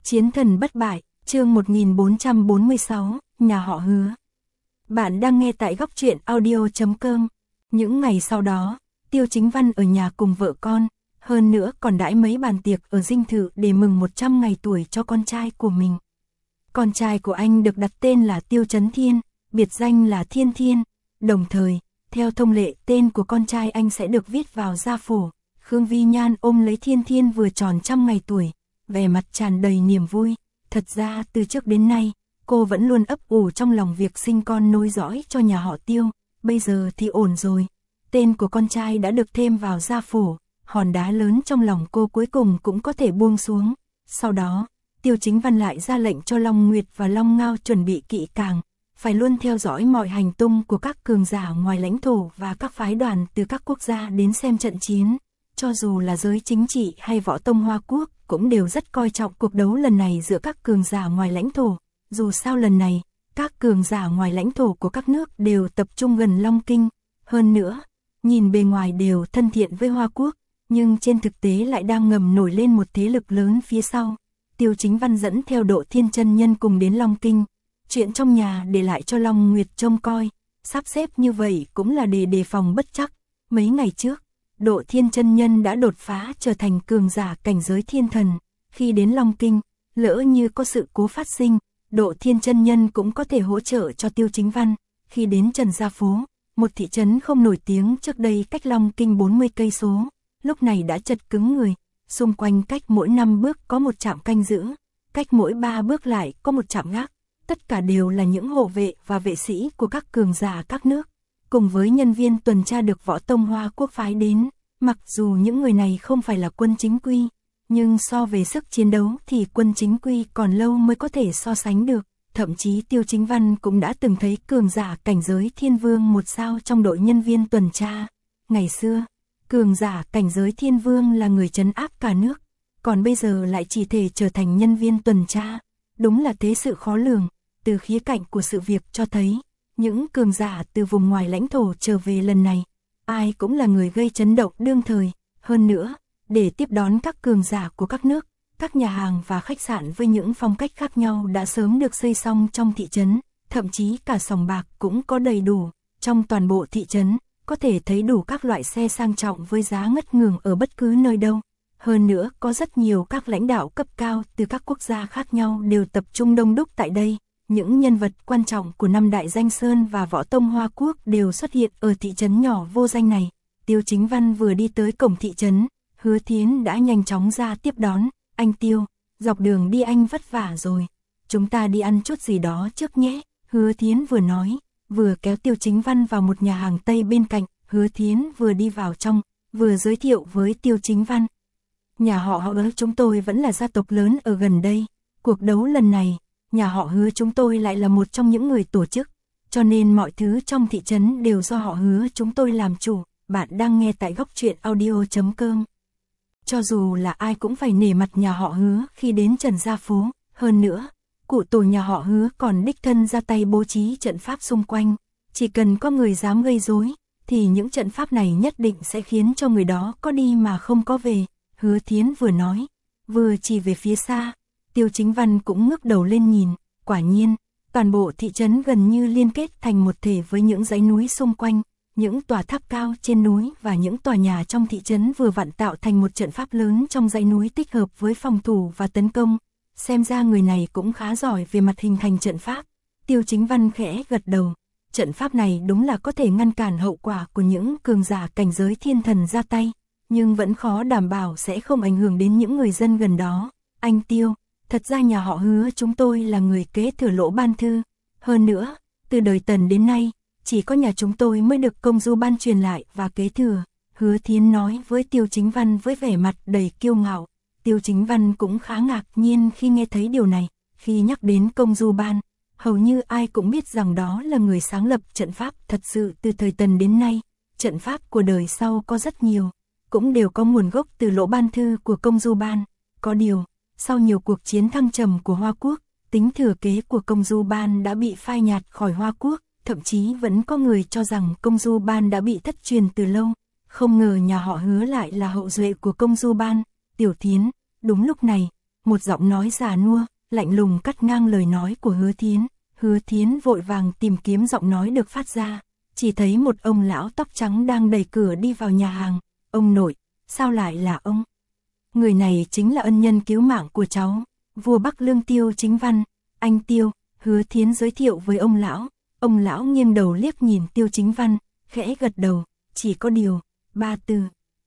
Chiến thần bất bại, chương 1446, nhà họ Hứa. Bạn đang nghe tại góc truyện audio.com. Những ngày sau đó, Tiêu Chính Văn ở nhà cùng vợ con, hơn nữa còn đãi mấy bàn tiệc ở dinh thự để mừng 100 ngày tuổi cho con trai của mình. Con trai của anh được đặt tên là Tiêu Chấn Thiên, biệt danh là Thiên Thiên, đồng thời, theo thông lệ tên của con trai anh sẽ được viết vào gia phổ. Khương Vi Nhan ôm lấy Thiên Thiên vừa tròn 100 ngày tuổi, vẻ mặt tràn đầy niềm vui. Thật ra từ trước đến nay, cô vẫn luôn ấp ủ trong lòng việc sinh con nối dõi cho nhà họ Tiêu, bây giờ thì ổn rồi. Tên của con trai đã được thêm vào gia phổ, hòn đá lớn trong lòng cô cuối cùng cũng có thể buông xuống. Sau đó, Tiêu Chính Văn lại ra lệnh cho Long Nguyệt và Long Ngao chuẩn bị kỹ càng, phải luôn theo dõi mọi hành tung của các cường giả ngoài lãnh thổ và các phái đoàn từ các quốc gia đến xem trận chiến. Cho dù là giới chính trị hay võ tông Hoa Quốc, cũng đều rất coi trọng cuộc đấu lần này giữa các cường giả ngoài lãnh thổ. Dù sao lần này, các cường giả ngoài lãnh thổ của các nước đều tập trung gần Long Kinh. Hơn nữa, nhìn bề ngoài đều thân thiện với Hoa Quốc, nhưng trên thực tế lại đang ngầm nổi lên một thế lực lớn phía sau. Tiêu Chính Văn dẫn theo Độ Thiên chân nhân cùng đến Long Kinh. Chuyện trong nhà để lại cho Long Nguyệt trông coi, sắp xếp như vậy cũng là để đề phòng bất trắc. Mấy ngày trước, Độ Thiên chân nhân đã đột phá trở thành cường giả cảnh giới thiên thần. Khi đến Long Kinh, lỡ như có sự cố phát sinh, Độ Thiên chân nhân cũng có thể hỗ trợ cho Tiêu Chính Văn. Khi đến Trần Gia Phố, một thị trấn không nổi tiếng trước đây cách Long Kinh 40 cây số, lúc này đã chật cứng người. Xung quanh cách mỗi 5 bước có một trạm canh giữ, cách mỗi 3 bước lại có một trạm gác. Tất cả đều là những hộ vệ và vệ sĩ của các cường giả các nước, cùng với nhân viên tuần tra được võ tông Hoa Quốc phái đến. Mặc dù những người này không phải là quân chính quy, nhưng so về sức chiến đấu thì quân chính quy còn lâu mới có thể so sánh được. Thậm chí Tiêu Chính Văn cũng đã từng thấy cường giả cảnh giới thiên vương 1 sao trong đội nhân viên tuần tra. Ngày xưa, cường giả cảnh giới thiên vương là người trấn áp cả nước, còn bây giờ lại chỉ thể trở thành nhân viên tuần tra. Đúng là thế sự khó lường. Từ khía cạnh của sự việc cho thấy, những cường giả từ vùng ngoài lãnh thổ trở về lần này, ai cũng là người gây chấn động đương thời. Hơn nữa, để tiếp đón các cường giả của các nước, các nhà hàng và khách sạn với những phong cách khác nhau đã sớm được xây xong trong thị trấn, thậm chí cả sòng bạc cũng có đầy đủ. Trong toàn bộ thị trấn, có thể thấy đủ các loại xe sang trọng với giá ngất ngường ở bất cứ nơi đâu. Hơn nữa, có rất nhiều các lãnh đạo cấp cao từ các quốc gia khác nhau đều tập trung đông đúc tại đây. Những nhân vật quan trọng của 5 đại danh sơn và võ tông Hoa Quốc đều xuất hiện ở thị trấn nhỏ vô danh này. Tiêu Chính Văn vừa đi tới cổng thị trấn, Hứa Thiến đã nhanh chóng ra tiếp đón. Anh Tiêu, dọc đường đi anh vất vả rồi, chúng ta đi ăn chút gì đó trước nhé. Hứa Thiến vừa nói, vừa kéo Tiêu Chính Văn vào một nhà hàng Tây bên cạnh. Hứa Thiến vừa đi vào trong, vừa giới thiệu với Tiêu Chính Văn. Nhà họ Hứa chúng tôi vẫn là gia tộc lớn ở gần đây. Cuộc đấu lần này, nhà họ Hứa chúng tôi lại là một trong những người tổ chức, cho nên mọi thứ trong thị trấn đều do họ Hứa chúng tôi làm chủ. Bạn đang nghe tại góc truyện audio.com. Cho dù là ai cũng phải nể mặt nhà họ Hứa khi đến Trần Gia Phố. Hơn nữa, cụ tổ nhà họ Hứa còn đích thân ra tay bố trí trận pháp xung quanh. Chỉ cần có người dám gây rối, thì những trận pháp này nhất định sẽ khiến cho người đó có đi mà không có về. Hứa Thiến vừa nói, vừa chỉ về phía xa. Tiêu Chính Văn cũng ngước đầu lên nhìn. Quả nhiên, toàn bộ thị trấn gần như liên kết thành một thể với những dãy núi xung quanh. Những tòa tháp cao trên núi và những tòa nhà trong thị trấn vừa vặn tạo thành một trận pháp lớn trong dãy núi tích hợp với phòng thủ và tấn công. Xem ra người này cũng khá giỏi về mặt hình thành trận pháp. Tiêu Chính Văn khẽ gật đầu. Trận pháp này đúng là có thể ngăn cản hậu quả của những cường giả cảnh giới thiên thần ra tay, nhưng vẫn khó đảm bảo sẽ không ảnh hưởng đến những người dân gần đó. Anh Tiêu, thật ra nhà họ Hứa chúng tôi là người kế thừa Lỗ Ban Thư. Hơn nữa, từ đời Tần đến nay, chỉ có nhà chúng tôi mới được công du ban truyền lại và kế thừa. Hứa Thiến nói với Tiêu Chính Văn với vẻ mặt đầy kiêu ngạo. Tiêu Chính Văn cũng khá ngạc nhiên khi nghe thấy điều này. Khi nhắc đến công du ban, hầu như ai cũng biết rằng đó là người sáng lập trận pháp. Thật sự từ thời Tần đến nay, trận pháp của đời sau có rất nhiều, cũng đều có nguồn gốc từ Lỗ Ban Thư của công du ban. Có điều, sau nhiều cuộc chiến thăng trầm của Hoa Quốc, tính thừa kế của công du ban đã bị phai nhạt khỏi Hoa Quốc. Thậm chí vẫn có người cho rằng công du ban đã bị thất truyền từ lâu. Không ngờ nhà họ Hứa lại là hậu duệ của công du ban. Tiểu Thiến, đúng lúc này, một giọng nói già nua, lạnh lùng cắt ngang lời nói của Hứa Thiến. Hứa Thiến vội vàng tìm kiếm giọng nói được phát ra, chỉ thấy một ông lão tóc trắng đang đẩy cửa đi vào nhà hàng. Ông nội, sao lại là ông? Người này chính là ân nhân cứu mạng của cháu, vua Bắc Lương Tiêu Chính Văn. Anh Tiêu, Hứa Thiến giới thiệu với ông lão. Ông lão nghiêng đầu liếc nhìn Tiêu Chính Văn, khẽ gật đầu, chỉ có điều, 3 từ.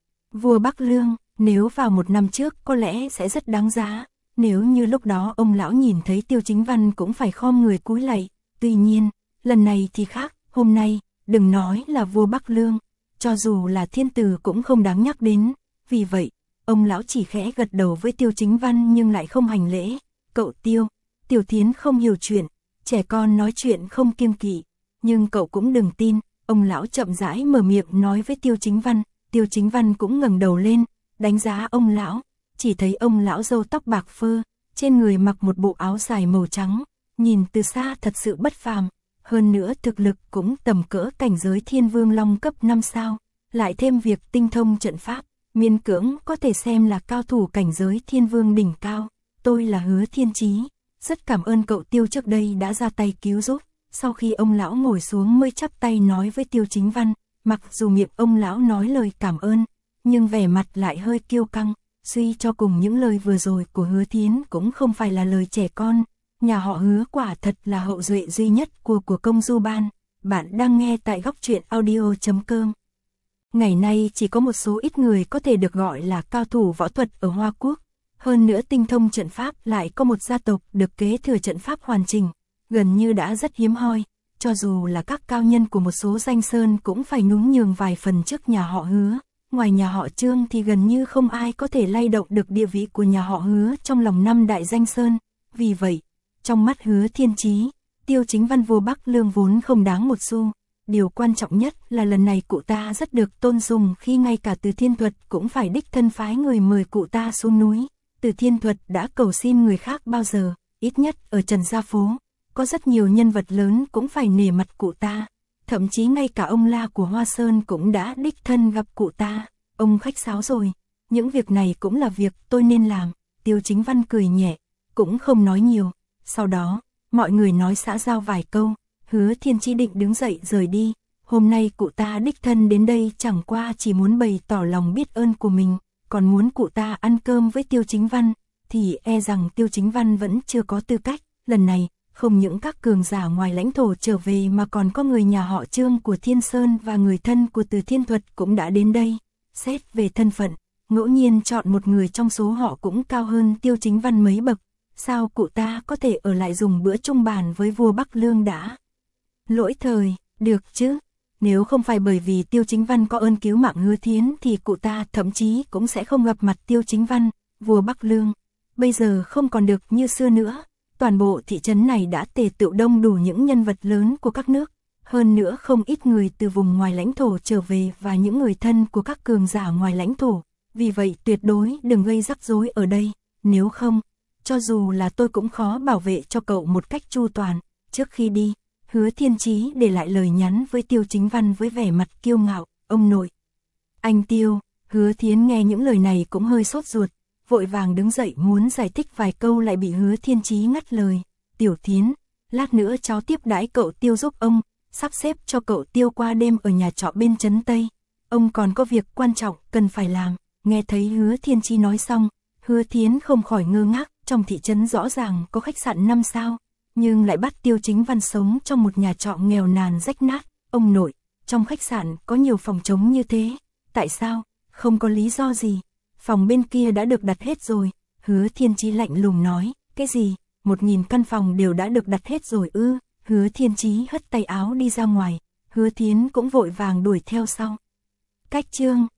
Vua Bắc Lương, nếu vào 1 năm trước có lẽ sẽ rất đáng giá. Nếu như lúc đó ông lão nhìn thấy Tiêu Chính Văn cũng phải khom người cúi lạy. Tuy nhiên, lần này thì khác, hôm nay, đừng nói là vua Bắc Lương, cho dù là thiên tử cũng không đáng nhắc đến. Vì vậy, ông lão chỉ khẽ gật đầu với Tiêu Chính Văn nhưng lại không hành lễ. Cậu Tiêu, Tiểu Thiến không hiểu chuyện, trẻ con nói chuyện không kiêng kỵ, nhưng cậu cũng đừng tin. Ông lão chậm rãi mở miệng nói với Tiêu Chính Văn. Tiêu Chính Văn cũng ngẩng đầu lên, đánh giá ông lão, chỉ thấy ông lão râu tóc bạc phơ, trên người mặc một bộ áo dài màu trắng, nhìn từ xa thật sự bất phàm, hơn nữa thực lực cũng tầm cỡ cảnh giới Thiên Vương Long cấp 5 sao, lại thêm việc tinh thông trận pháp, miễn cưỡng có thể xem là cao thủ cảnh giới Thiên Vương đỉnh cao. Tôi là Hứa Thiên Chí, rất cảm ơn cậu Tiêu trước đây đã ra tay cứu giúp. Sau khi ông lão ngồi xuống mới chắp tay nói với Tiêu Chính Văn, mặc dù miệng ông lão nói lời cảm ơn, nhưng vẻ mặt lại hơi kiêu căng, suy cho cùng những lời vừa rồi của Hứa Thiến cũng không phải là lời trẻ con. Nhà họ Hứa quả thật là hậu duệ duy nhất của công du ban. Bạn đang nghe tại góc truyện audio.com. Ngày nay chỉ có một số ít người có thể được gọi là cao thủ võ thuật ở Hoa Quốc. Hơn nữa tinh thông trận pháp lại có một gia tộc được kế thừa trận pháp hoàn chỉnh, gần như đã rất hiếm hoi. Cho dù là các cao nhân của một số danh sơn cũng phải nhún nhường vài phần trước nhà họ Hứa. Ngoài nhà họ Trương thì gần như không ai có thể lay động được địa vị của nhà họ Hứa trong lòng 5 đại danh sơn. Vì vậy, trong mắt Hứa Thiên Chí, Tiêu Chính Văn vua Bắc Lương vốn không đáng một xu. Điều quan trọng nhất là lần này cụ ta rất được tôn sùng khi ngay cả Từ Thiên Thuật cũng phải đích thân phái người mời cụ ta xuống núi. Từ Thiên Thuật đã cầu xin người khác bao giờ, ít nhất ở Trần Gia Phố, có rất nhiều nhân vật lớn cũng phải nể mặt cụ ta. Thậm chí ngay cả ông La của Hoa Sơn cũng đã đích thân gặp cụ ta. Ông khách sáo rồi, những việc này cũng là việc tôi nên làm. Tiêu Chính Văn cười nhẹ, cũng không nói nhiều. Sau đó, mọi người nói xã giao vài câu, Hứa Thiên Chí định đứng dậy rời đi. Hôm nay cụ ta đích thân đến đây chẳng qua chỉ muốn bày tỏ lòng biết ơn của mình, còn muốn cụ ta ăn cơm với Tiêu Chính Văn, thì e rằng Tiêu Chính Văn vẫn chưa có tư cách. Lần này, không những các cường giả ngoài lãnh thổ trở về mà còn có người nhà họ Trương của Thiên Sơn và người thân của Từ Thiên Thuật cũng đã đến đây. Xét về thân phận, ngẫu nhiên chọn một người trong số họ cũng cao hơn Tiêu Chính Văn mấy bậc. Sao cụ ta có thể ở lại dùng bữa chung bàn với vua Bắc Lương đã? Lỗi thời, được chứ. Nếu không phải bởi vì Tiêu Chính Văn có ơn cứu mạng Hứa Thiến thì cụ ta thậm chí cũng sẽ không gặp mặt Tiêu Chính Văn, vua Bắc Lương. Bây giờ không còn được như xưa nữa. Toàn bộ thị trấn này đã tề tựu đông đủ những nhân vật lớn của các nước. Hơn nữa không ít người từ vùng ngoài lãnh thổ trở về và những người thân của các cường giả ngoài lãnh thổ. Vì vậy tuyệt đối đừng gây rắc rối ở đây. Nếu không, cho dù là tôi cũng khó bảo vệ cho cậu một cách chu toàn. Trước khi đi, Hứa Thiên Chí để lại lời nhắn với Tiêu Chính Văn với vẻ mặt kiêu ngạo. Ông nội. Anh Tiêu. Hứa Thiến nghe những lời này cũng hơi sốt ruột, vội vàng đứng dậy muốn giải thích vài câu lại bị Hứa Thiên Chí ngắt lời. Tiểu Thiến, lát nữa cháu tiếp đãi cậu Tiêu giúp ông, sắp xếp cho cậu Tiêu qua đêm ở nhà trọ bên trấn Tây. Ông còn có việc quan trọng cần phải làm. Nghe thấy Hứa Thiên Chí nói xong, Hứa Thiến không khỏi ngơ ngác. Trong thị trấn rõ ràng có khách sạn 5 sao, nhưng lại bắt Tiêu Chính Văn sống trong một nhà trọ nghèo nàn rách nát. Ông nội, trong khách sạn có nhiều phòng trống như thế, tại sao? Không có lý do gì. Phòng bên kia đã được đặt hết rồi. Hứa Thiên Chí lạnh lùng nói. Cái gì? 1000 căn phòng đều đã được đặt hết rồi ư? Hứa Thiên Chí hất tay áo đi ra ngoài. Hứa Thiến cũng vội vàng đuổi theo sau. Cách chương